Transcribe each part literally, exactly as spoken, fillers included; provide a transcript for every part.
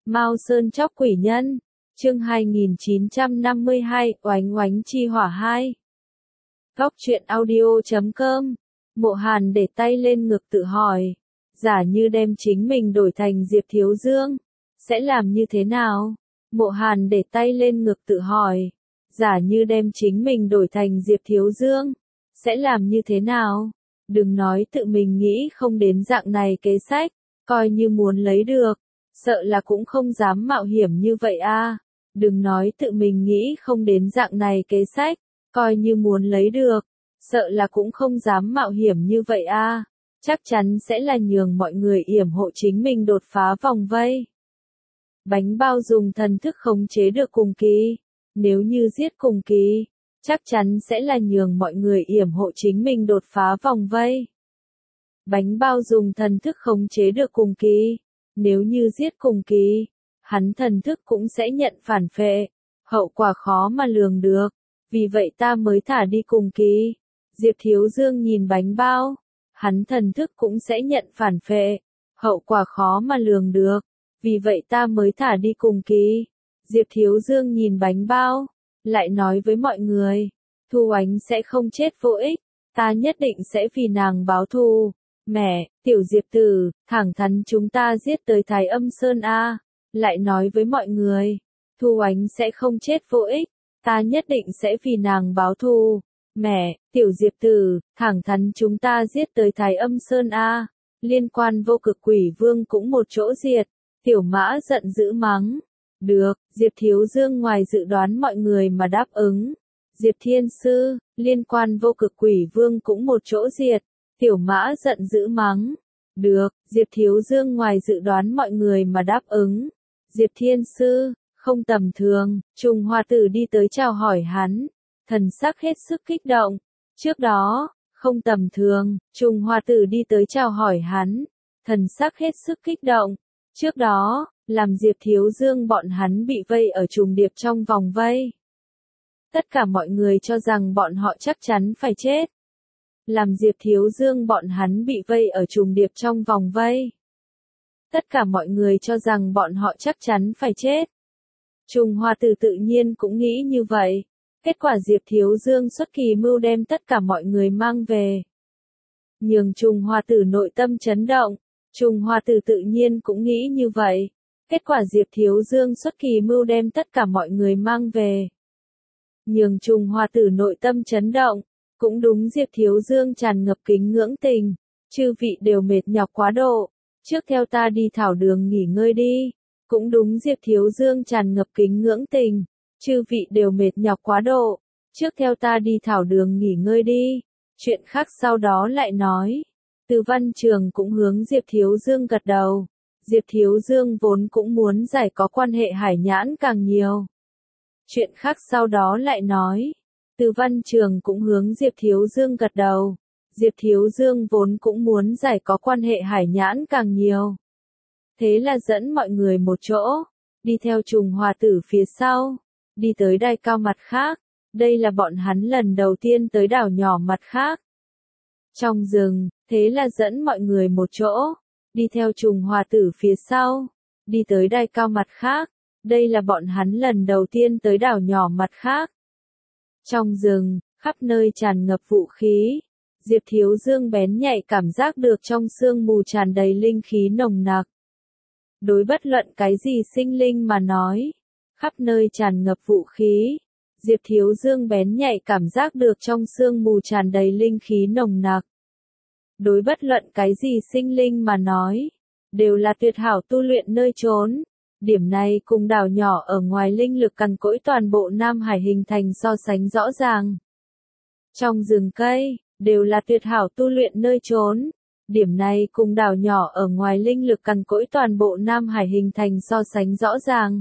Mao Sơn Chóc Quỷ Nhân, chương hai nghìn chín trăm năm mươi hai, Oánh Oánh Chi Hỏa hai. Góc truyện audio chấm com. Mộ Hàn để tay lên ngực tự hỏi, giả như đem chính mình đổi thành Diệp Thiếu Dương, sẽ làm như thế nào? Mộ Hàn để tay lên ngực tự hỏi, giả như đem chính mình đổi thành Diệp Thiếu Dương, sẽ làm như thế nào? Đừng nói tự mình nghĩ không đến dạng này kế sách, coi như muốn lấy được, sợ là cũng không dám mạo hiểm như vậy a. Đừng nói tự mình nghĩ không đến dạng này kế sách, coi như muốn lấy được, sợ là cũng không dám mạo hiểm như vậy a. Chắc chắn sẽ là nhường mọi người yểm hộ chính mình đột phá vòng vây. Bánh bao dùng thần thức khống chế được Cùng Kỳ, nếu như giết Cùng Kỳ, chắc chắn sẽ là nhường mọi người yểm hộ chính mình đột phá vòng vây. Bánh bao dùng thần thức khống chế được Cùng Kỳ, nếu như giết Cùng Kỳ, hắn thần thức cũng sẽ nhận phản phệ, hậu quả khó mà lường được, vì vậy ta mới thả đi Cùng Kỳ. Diệp Thiếu Dương nhìn bánh bao, hắn thần thức cũng sẽ nhận phản phệ, hậu quả khó mà lường được, vì vậy ta mới thả đi Cùng Kỳ. Diệp Thiếu Dương nhìn bánh bao, lại nói với mọi người, Thu Oánh sẽ không chết vô ích, ta nhất định sẽ vì nàng báo thù. Mẹ, tiểu Diệp tử, thẳng thắn chúng ta giết tới Thái Âm Sơn a. Lại nói với mọi người, Thu Oánh sẽ không chết vô ích, ta nhất định sẽ vì nàng báo thù. Mẹ, tiểu Diệp tử, thẳng thắn chúng ta giết tới Thái Âm Sơn a. Liên Quan Vô Cực Quỷ Vương cũng một chỗ diệt. Tiểu Mã giận dữ mắng. Được, Diệp Thiếu Dương ngoài dự đoán mọi người mà đáp ứng. Diệp Thiên Sư, Liên Quan Vô Cực Quỷ Vương cũng một chỗ diệt. Tiểu Mã giận dữ mắng. Được, Diệp Thiếu Dương ngoài dự đoán mọi người mà đáp ứng. Diệp Thiên Sư, không tầm thường, Trùng Hoa Tử đi tới chào hỏi hắn, thần sắc hết sức kích động. Trước đó, không tầm thường, Trùng Hoa Tử đi tới chào hỏi hắn, thần sắc hết sức kích động. Trước đó, làm Diệp Thiếu Dương bọn hắn bị vây ở trùng điệp trong vòng vây. Tất cả mọi người cho rằng bọn họ chắc chắn phải chết. Làm Diệp Thiếu Dương bọn hắn bị vây ở trùng điệp trong vòng vây. Tất cả mọi người cho rằng bọn họ chắc chắn phải chết. Trùng Hoa Tử tự nhiên cũng nghĩ như vậy. Kết quả Diệp Thiếu Dương xuất kỳ mưu đem tất cả mọi người mang về. Nhường Trùng Hoa Tử nội tâm chấn động. Trùng Hoa Tử tự nhiên cũng nghĩ như vậy. Kết quả Diệp Thiếu Dương xuất kỳ mưu đem tất cả mọi người mang về. Nhường Trùng Hoa Tử nội tâm chấn động. Cũng đúng, Diệp Thiếu Dương tràn ngập kính ngưỡng tình. Chư vị đều mệt nhọc quá độ. Trước theo ta đi thảo đường nghỉ ngơi đi. Cũng đúng, Diệp Thiếu Dương tràn ngập kính ngưỡng tình. Chư vị đều mệt nhọc quá độ. Trước theo ta đi thảo đường nghỉ ngơi đi. Chuyện khác sau đó lại nói. Từ Văn Trường cũng hướng Diệp Thiếu Dương gật đầu. Diệp Thiếu Dương vốn cũng muốn giải có quan hệ hải nhãn càng nhiều. Chuyện khác sau đó lại nói. Từ Văn Trường cũng hướng Diệp Thiếu Dương gật đầu. Diệp Thiếu Dương vốn cũng muốn giải có quan hệ hải nhãn càng nhiều. Thế là dẫn mọi người một chỗ, đi theo Trùng Hoa Tử phía sau, đi tới đài cao mặt khác. Đây là bọn hắn lần đầu tiên tới đảo nhỏ mặt khác. Trong rừng, thế là dẫn mọi người một chỗ, đi theo Trùng Hoa Tử phía sau, đi tới đài cao mặt khác. Đây là bọn hắn lần đầu tiên tới đảo nhỏ mặt khác. Trong rừng, khắp nơi tràn ngập vũ khí. Diệp Thiếu Dương bén nhạy cảm giác được trong sương mù tràn đầy linh khí nồng nặc. Đối bất luận cái gì sinh linh mà nói, khắp nơi tràn ngập vũ khí. Diệp Thiếu Dương bén nhạy cảm giác được trong sương mù tràn đầy linh khí nồng nặc. Đối bất luận cái gì sinh linh mà nói, đều là tuyệt hảo tu luyện nơi trốn. Điểm này cùng đảo nhỏ ở ngoài linh lực cằn cỗi toàn bộ Nam Hải hình thành so sánh rõ ràng. Trong rừng cây, đều là tuyệt hảo tu luyện nơi trốn. Điểm này cùng đảo nhỏ ở ngoài linh lực cằn cỗi toàn bộ Nam Hải hình thành so sánh rõ ràng.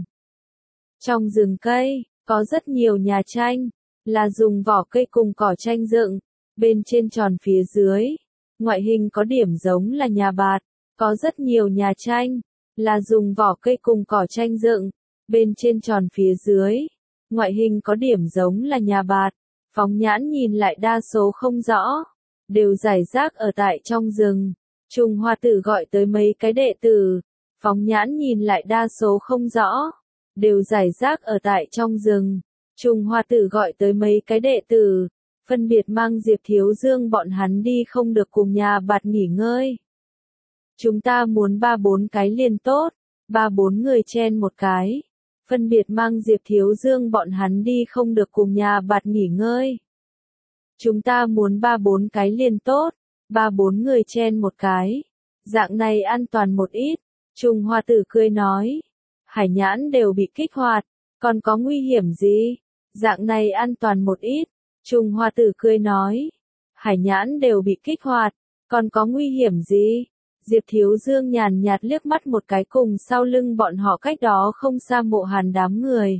Trong rừng cây, có rất nhiều nhà tranh, là dùng vỏ cây cùng cỏ tranh dựng, bên trên tròn phía dưới. Ngoại hình có điểm giống là nhà bạt, có rất nhiều nhà tranh, là dùng vỏ cây cùng cỏ tranh dựng, bên trên tròn phía dưới. Ngoại hình có điểm giống là nhà bạt, phóng nhãn nhìn lại đa số không rõ, đều rải rác ở tại trong rừng. Trùng Hoa Tử gọi tới mấy cái đệ tử, Phóng nhãn nhìn lại đa số không rõ, đều giải rác ở tại trong rừng. Trùng Hoa Tử gọi tới mấy cái đệ tử, phân biệt mang Diệp Thiếu Dương bọn hắn đi không được cùng nhà bạt nghỉ ngơi. Chúng ta muốn ba bốn cái liền tốt, ba bốn người chen một cái. Phân biệt mang Diệp Thiếu Dương bọn hắn đi không được cùng nhà bạt nghỉ ngơi. Chúng ta muốn ba bốn cái liền tốt, ba bốn người chen một cái. Dạng này an toàn một ít. Trùng Hoa Tử cười nói. Hải nhãn đều bị kích hoạt, còn có nguy hiểm gì? Dạng này an toàn một ít. Trùng Hoa Tử cười nói. Hải nhãn đều bị kích hoạt, còn có nguy hiểm gì? Diệp Thiếu Dương nhàn nhạt liếc mắt một cái cùng sau lưng bọn họ cách đó không xa Mộ Hàn đám người.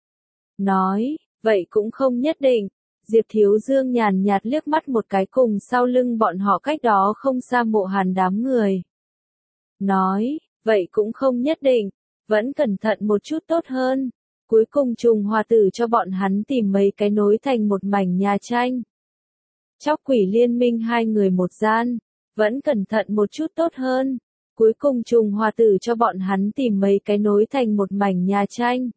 Nói, vậy cũng không nhất định. Diệp Thiếu Dương nhàn nhạt liếc mắt một cái cùng sau lưng bọn họ cách đó không xa Mộ Hàn đám người. Nói, vậy cũng không nhất định, vẫn cẩn thận một chút tốt hơn. Cuối cùng Trùng Hoa Tử cho bọn hắn tìm mấy cái nối thành một mảnh nhà tranh. Chóc Quỷ Liên Minh hai người một gian, vẫn cẩn thận một chút tốt hơn. Cuối cùng Trùng Hoa Tử cho bọn hắn tìm mấy cái nối thành một mảnh nhà tranh.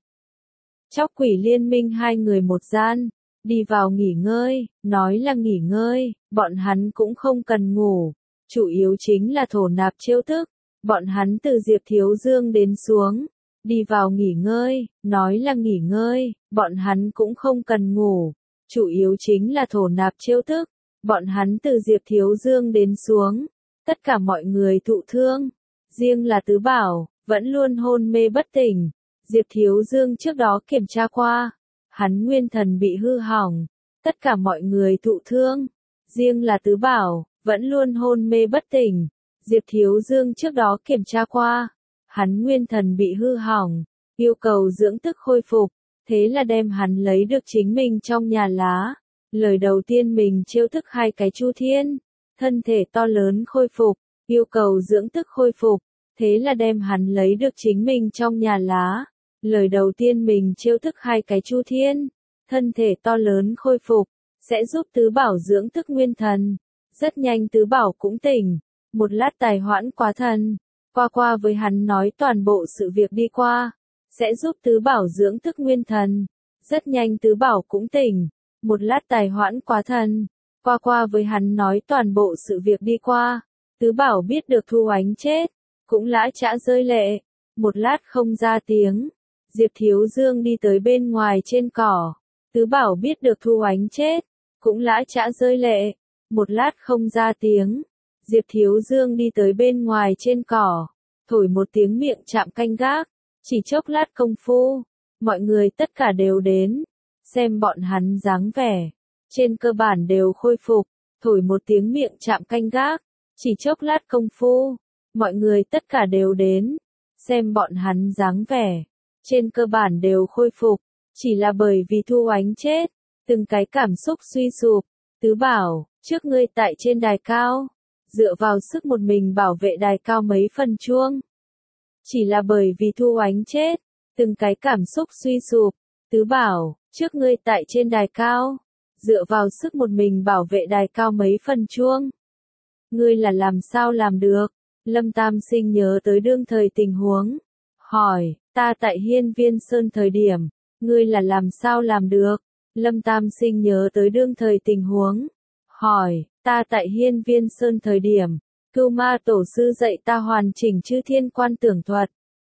Chóc Quỷ Liên Minh hai người một gian, đi vào nghỉ ngơi, nói là nghỉ ngơi, bọn hắn cũng không cần ngủ, chủ yếu chính là thổ nạp chiêu thức. Bọn hắn từ Diệp Thiếu Dương đến xuống, đi vào nghỉ ngơi, nói là nghỉ ngơi, bọn hắn cũng không cần ngủ, chủ yếu chính là thổ nạp chiêu thức. Bọn hắn từ Diệp Thiếu Dương đến xuống, tất cả mọi người thụ thương, riêng là Tứ Bảo, vẫn luôn hôn mê bất tỉnh. Diệp Thiếu Dương trước đó kiểm tra qua, hắn nguyên thần bị hư hỏng, tất cả mọi người thụ thương, riêng là Tứ Bảo, vẫn luôn hôn mê bất tỉnh. Diệp Thiếu Dương trước đó kiểm tra qua, hắn nguyên thần bị hư hỏng, yêu cầu dưỡng tức khôi phục, thế là đem hắn lấy được chính mình trong nhà lá. Lời đầu tiên mình chiêu thức hai cái Chu Thiên, thân thể to lớn khôi phục, yêu cầu dưỡng tức khôi phục, thế là đem hắn lấy được chính mình trong nhà lá. Lời đầu tiên mình chiêu thức hai cái Chu Thiên, thân thể to lớn khôi phục, sẽ giúp Tứ Bảo dưỡng tức nguyên thần. Rất nhanh Tứ Bảo cũng tỉnh, một lát tài hoãn quá thần, qua qua với hắn nói toàn bộ sự việc đi qua, sẽ giúp Tứ Bảo dưỡng tức nguyên thần. Rất nhanh Tứ Bảo cũng tỉnh, một lát tài hoãn quá thần, qua qua với hắn nói toàn bộ sự việc đi qua. Tứ Bảo biết được Thu Oánh chết, cũng lã chã rơi lệ, một lát không ra tiếng. Diệp Thiếu Dương đi tới bên ngoài trên cỏ, Tứ Bảo biết được Thu Oánh chết, cũng lã chã rơi lệ, một lát không ra tiếng. Diệp Thiếu Dương đi tới bên ngoài trên cỏ, thổi một tiếng miệng chạm canh gác, chỉ chốc lát công phu, mọi người tất cả đều đến, xem bọn hắn dáng vẻ, trên cơ bản đều khôi phục, thổi một tiếng miệng chạm canh gác, chỉ chốc lát công phu, mọi người tất cả đều đến, xem bọn hắn dáng vẻ, trên cơ bản đều khôi phục, chỉ là bởi vì Thu Oánh chết, từng cái cảm xúc suy sụp. Tứ Bảo, trước ngươi tại trên đài cao, dựa vào sức một mình bảo vệ đài cao mấy phần chuông. Chỉ là bởi vì Thu Oánh chết, từng cái cảm xúc suy sụp. Tứ Bảo, trước ngươi tại trên đài cao, dựa vào sức một mình bảo vệ đài cao mấy phần chuông. Ngươi là làm sao làm được? Lâm Tam Sinh nhớ tới đương thời tình huống, hỏi, ta tại Hiên Viên Sơn thời điểm, ngươi là làm sao làm được? Lâm Tam Sinh nhớ tới đương thời tình huống, hỏi, ta tại Hiên Viên Sơn thời điểm, Cưu Ma Tổ sư dạy ta hoàn chỉnh Chư Thiên Quan Tưởng Thuật,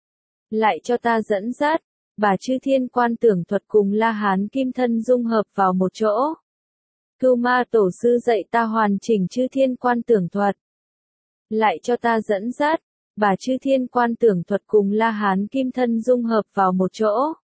lại cho ta dẫn dắt, bà Chư Thiên Quan Tưởng Thuật cùng La Hán Kim Thân dung hợp vào một chỗ. Cưu Ma Tổ sư dạy ta hoàn chỉnh Chư Thiên Quan Tưởng Thuật, lại cho ta dẫn dắt, bà Chư Thiên Quan Tưởng Thuật cùng La Hán Kim Thân dung hợp vào một chỗ.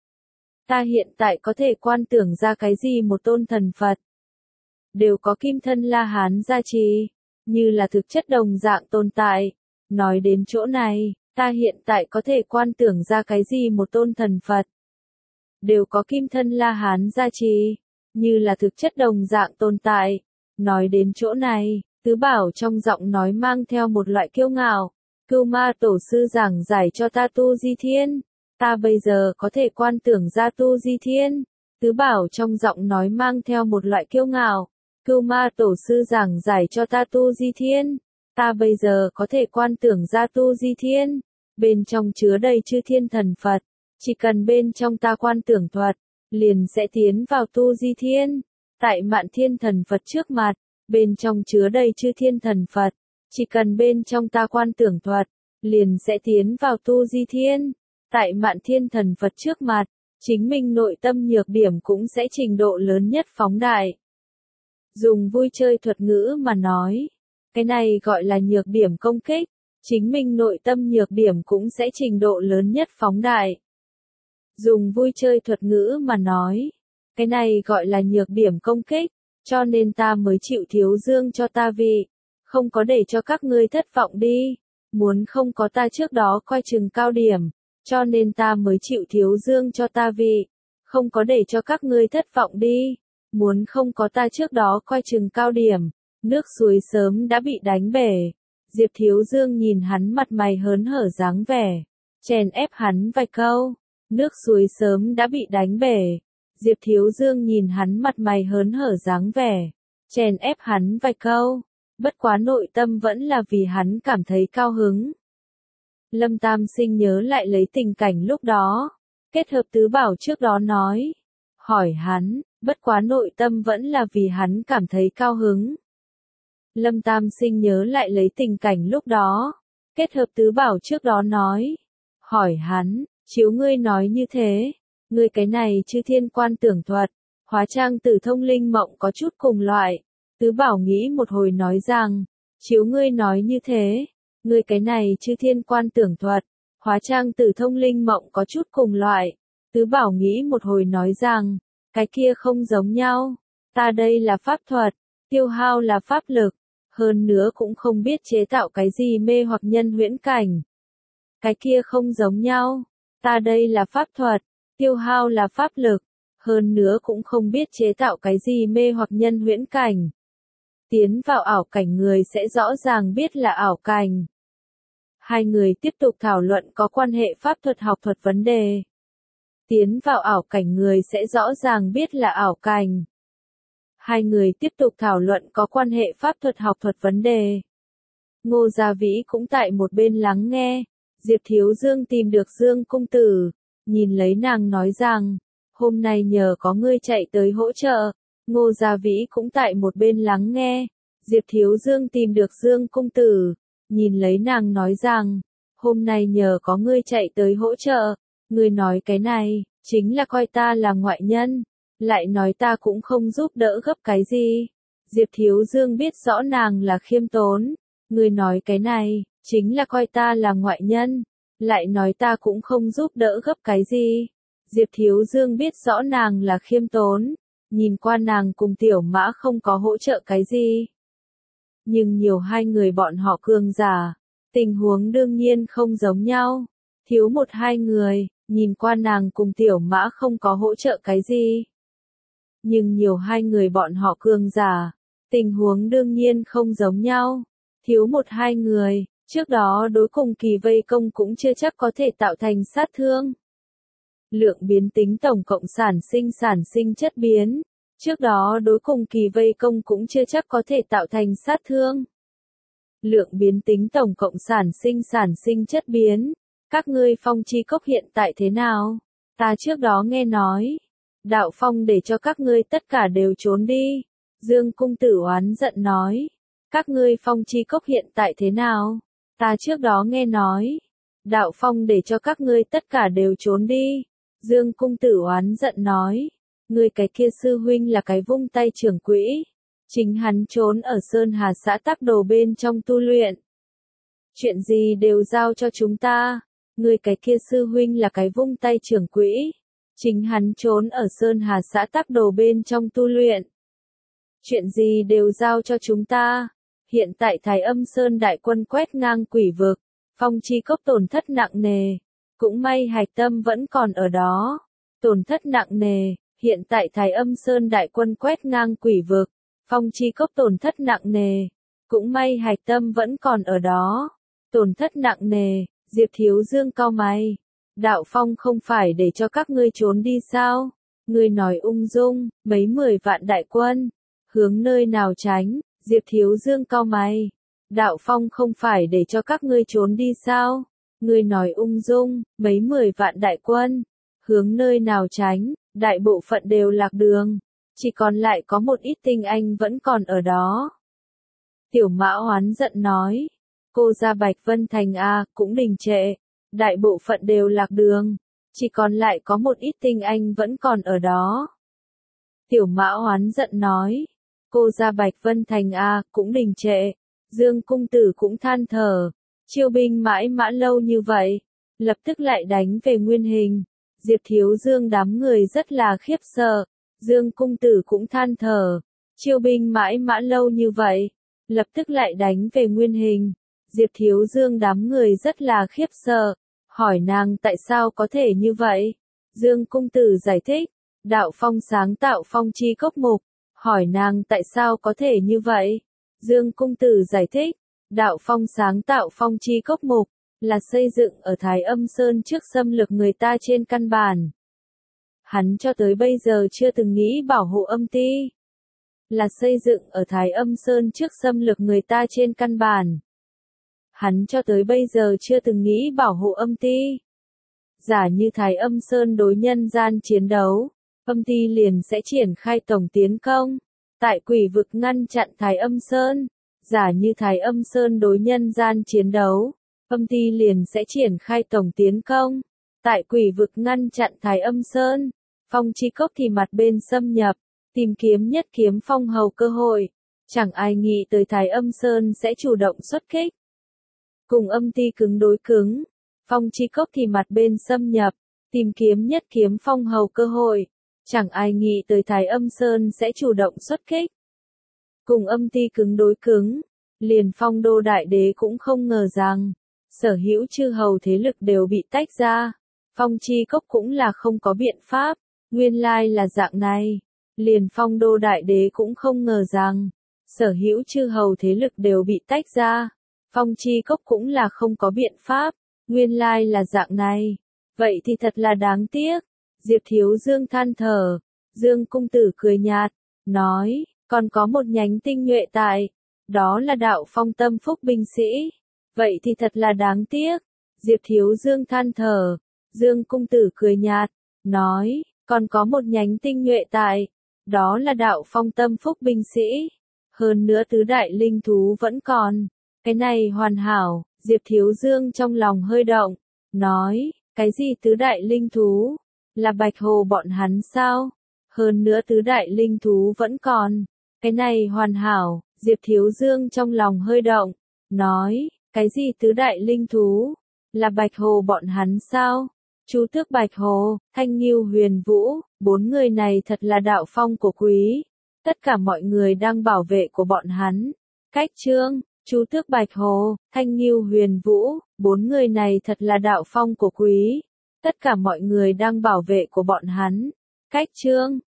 Ta hiện tại có thể quan tưởng ra cái gì một tôn thần Phật, đều có Kim Thân La Hán gia trì, như là thực chất đồng dạng tồn tại. Nói đến chỗ này, ta hiện tại có thể quan tưởng ra cái gì một tôn thần Phật, đều có Kim Thân La Hán gia trì, như là thực chất đồng dạng tồn tại. Nói đến chỗ này, Tứ Bảo trong giọng nói mang theo một loại kiêu ngạo. Cưu Ma Tổ sư giảng giải cho ta tu Di Thiên, ta bây giờ có thể quan tưởng ra tu Di Thiên. Tứ Bảo trong giọng nói mang theo một loại kiêu ngạo. Cưu Ma Tổ sư giảng giải cho ta tu Di Thiên, ta bây giờ có thể quan tưởng ra tu Di Thiên. bên trong chứa đầy chư thiên thần Phật, chỉ cần bên trong ta quan tưởng thuật, liền sẽ tiến vào tu di thiên. Tại Mạn Thiên thần Phật trước mặt, bên trong chứa đầy chư thiên thần Phật, chỉ cần bên trong ta quan tưởng thuật, liền sẽ tiến vào tu di thiên. Tại Mạn Thiên thần Phật trước mặt, chính mình nội tâm nhược điểm cũng sẽ trình độ lớn nhất phóng đại. Dùng vui chơi thuật ngữ mà nói, cái này gọi là nhược điểm công kích, chính mình nội tâm nhược điểm cũng sẽ trình độ lớn nhất phóng đại. Dùng vui chơi thuật ngữ mà nói, cái này gọi là nhược điểm công kích, cho nên ta mới chịu thiếu dương cho ta vị, không có để cho các ngươi thất vọng đi, muốn không có ta trước đó coi chừng cao điểm, cho nên ta mới chịu thiếu dương cho ta vị, không có để cho các ngươi thất vọng đi, muốn không có ta trước đó coi chừng cao điểm, nước suối sớm đã bị đánh bể. Diệp Thiếu Dương nhìn hắn mặt mày hớn hở dáng vẻ, chèn ép hắn vài câu, nước suối sớm đã bị đánh bể. Diệp Thiếu Dương nhìn hắn mặt mày hớn hở dáng vẻ, chèn ép hắn vài câu, bất quá nội tâm vẫn là vì hắn cảm thấy cao hứng. Lâm Tam Sinh nhớ lại lấy tình cảnh lúc đó, kết hợp tứ bảo trước đó nói, hỏi hắn, bất quá nội tâm vẫn là vì hắn cảm thấy cao hứng. Lâm Tam Sinh nhớ lại lấy tình cảnh lúc đó, kết hợp tứ bảo trước đó nói, hỏi hắn, chiếu ngươi nói như thế, ngươi cái này chư thiên quan tưởng thuật, hóa trang tử thông linh mộng có chút cùng loại, tứ bảo nghĩ một hồi nói rằng, chiếu ngươi nói như thế, ngươi cái này chư thiên quan tưởng thuật, hóa trang tử thông linh mộng có chút cùng loại, tứ bảo nghĩ một hồi nói rằng, cái kia không giống nhau, ta đây là pháp thuật, tiêu hao là pháp lực, hơn nữa cũng không biết chế tạo cái gì mê hoặc nhân huyễn cảnh. Cái kia không giống nhau, ta đây là pháp thuật, tiêu hao là pháp lực, hơn nữa cũng không biết chế tạo cái gì mê hoặc nhân huyễn cảnh. Tiến vào ảo cảnh người sẽ rõ ràng biết là ảo cảnh. Hai người tiếp tục thảo luận có quan hệ pháp thuật học thuật vấn đề. Tiến vào ảo cảnh người sẽ rõ ràng biết là ảo cảnh. Hai người tiếp tục thảo luận có quan hệ pháp thuật học thuật vấn đề. Ngô Gia Vĩ cũng tại một bên lắng nghe. Diệp Thiếu Dương tìm được Dương Cung Tử, nhìn lấy nàng nói rằng, hôm nay nhờ có ngươi chạy tới hỗ trợ. Ngô Gia Vĩ cũng tại một bên lắng nghe. Diệp Thiếu Dương tìm được Dương Cung Tử, nhìn lấy nàng nói rằng, hôm nay nhờ có ngươi chạy tới hỗ trợ. Ngươi nói cái này, chính là coi ta là ngoại nhân, lại nói ta cũng không giúp đỡ gấp cái gì. Diệp Thiếu Dương biết rõ nàng là khiêm tốn, ngươi nói cái này, chính là coi ta là ngoại nhân, lại nói ta cũng không giúp đỡ gấp cái gì. Diệp Thiếu Dương biết rõ nàng là khiêm tốn, nhìn qua nàng cùng Tiểu Mã không có hỗ trợ cái gì. Nhưng nhiều hai người bọn họ cường giả, tình huống đương nhiên không giống nhau. Thiếu một hai người, nhìn qua nàng cùng Tiểu Mã không có hỗ trợ cái gì. Nhưng nhiều hai người bọn họ cường giả, tình huống đương nhiên không giống nhau. Thiếu một hai người, trước đó đối cùng kỳ vây công cũng chưa chắc có thể tạo thành sát thương. Lượng biến tính tổng cộng sản sinh sản sinh chất biến, trước đó đối cùng kỳ vây công cũng chưa chắc có thể tạo thành sát thương. Lượng biến tính tổng cộng sản sinh sản sinh chất biến, các ngươi phong chi cốc hiện tại thế nào? Ta trước đó nghe nói, đạo phong để cho các ngươi tất cả đều trốn đi. Dương Cung Tử oán giận nói, các ngươi phong chi cốc hiện tại thế nào? Ta trước đó nghe nói, đạo phong để cho các ngươi tất cả đều trốn đi. Dương Cung Tử oán giận nói, ngươi cái kia sư huynh là cái vung tay trưởng quỹ, chính hắn trốn ở Sơn Hà xã Tắc Đồ bên trong tu luyện. Chuyện gì đều giao cho chúng ta, ngươi cái kia sư huynh là cái vung tay trưởng quỹ, chính hắn trốn ở Sơn Hà xã Tắc Đồ bên trong tu luyện. Chuyện gì đều giao cho chúng ta. Hiện tại Thái Âm Sơn đại quân quét ngang quỷ vực, phong chi cốc tổn thất nặng nề, cũng may hạch tâm vẫn còn ở đó. Tổn thất nặng nề, hiện tại Thái Âm Sơn đại quân quét ngang quỷ vực, phong chi cốc tổn thất nặng nề, cũng may hạch tâm vẫn còn ở đó. Tổn thất nặng nề, Diệp Thiếu Dương cau mày. Đạo phong không phải để cho các ngươi trốn đi sao? Ngươi nói ung dung, mấy mười vạn đại quân, hướng nơi nào tránh? Diệp Thiếu Dương cau mày. Đạo phong không phải để cho các ngươi trốn đi sao? Ngươi nói ung dung, mấy mười vạn đại quân, hướng nơi nào tránh, đại bộ phận đều lạc đường, chỉ còn lại có một ít tinh anh vẫn còn ở đó. Tiểu Mã oán giận nói, cô ra Bạch Vân Thành a, cũng đình trệ, đại bộ phận đều lạc đường, chỉ còn lại có một ít tinh anh vẫn còn ở đó. Tiểu Mã oán giận nói, cô ra Bạch Vân Thành a, cũng đình trệ, Dương cung tử cũng than thở, chiêu binh mãi mã lâu như vậy, lập tức lại đánh về nguyên hình. Diệp Thiếu Dương đám người rất là khiếp sợ, Dương cung tử cũng than thở, chiêu binh mãi mã lâu như vậy, lập tức lại đánh về nguyên hình. Diệp Thiếu Dương đám người rất là khiếp sợ, hỏi nàng tại sao có thể như vậy. Dương cung tử giải thích, đạo phong sáng tạo phong chi cốc mục, hỏi nàng tại sao có thể như vậy. Dương cung tử giải thích, đạo phong sáng tạo phong chi cốc mục, là xây dựng ở Thái Âm Sơn trước xâm lược người ta trên căn bản. Hắn cho tới bây giờ chưa từng nghĩ bảo hộ âm ti. Là xây dựng ở Thái Âm Sơn trước xâm lược người ta trên căn bản. Hắn cho tới bây giờ chưa từng nghĩ bảo hộ âm ti. Giả như Thái Âm Sơn đối nhân gian chiến đấu, âm ti liền sẽ triển khai tổng tiến công, tại quỷ vực ngăn chặn Thái Âm Sơn. Giả như Thái Âm Sơn đối nhân gian chiến đấu, âm ti liền sẽ triển khai tổng tiến công, tại quỷ vực ngăn chặn Thái Âm Sơn. Phong chi cốc thì mặt bên xâm nhập, tìm kiếm nhất kiếm phong hầu cơ hội. Chẳng ai nghĩ tới Thái Âm Sơn sẽ chủ động xuất kích. Cùng âm ti cứng đối cứng, phong chi cốc thì mặt bên xâm nhập, tìm kiếm nhất kiếm phong hầu cơ hội. Chẳng ai nghĩ tới Thái Âm Sơn sẽ chủ động xuất kích. Cùng âm ti cứng đối cứng, liền Phong Đô Đại Đế cũng không ngờ rằng, sở hữu chư hầu thế lực đều bị tách ra. Phong chi cốc cũng là không có biện pháp, nguyên lai là dạng này. Liền Phong Đô Đại Đế cũng không ngờ rằng, sở hữu chư hầu thế lực đều bị tách ra. Phong chi cốc cũng là không có biện pháp, nguyên lai là dạng này. Vậy thì thật là đáng tiếc. Diệp Thiếu Dương than thở, Dương cung tử cười nhạt, nói, còn có một nhánh tinh nhuệ tại, đó là đạo phong tâm phúc binh sĩ. Vậy thì thật là đáng tiếc. Diệp Thiếu Dương than thở, Dương cung tử cười nhạt, nói, còn có một nhánh tinh nhuệ tại, đó là đạo phong tâm phúc binh sĩ. Hơn nữa tứ đại linh thú vẫn còn. Cái này hoàn hảo. Diệp Thiếu Dương trong lòng hơi động, nói, cái gì tứ đại linh thú? Là Bạch Hồ bọn hắn sao? Hơn nữa tứ đại linh thú vẫn còn. Cái này hoàn hảo. Diệp Thiếu Dương trong lòng hơi động, nói, cái gì tứ đại linh thú? Là Bạch Hồ bọn hắn sao? Chú Tước Bạch Hồ, Thanh Ngưu Huyền Vũ, bốn người này thật là đạo phong của quý. Tất cả mọi người đang bảo vệ của bọn hắn. Cách chương, Chú Tước Bạch Hồ, Thanh Ngưu Huyền Vũ, bốn người này thật là đạo phong của quý. Tất cả mọi người đang bảo vệ của bọn hắn. Cách chương,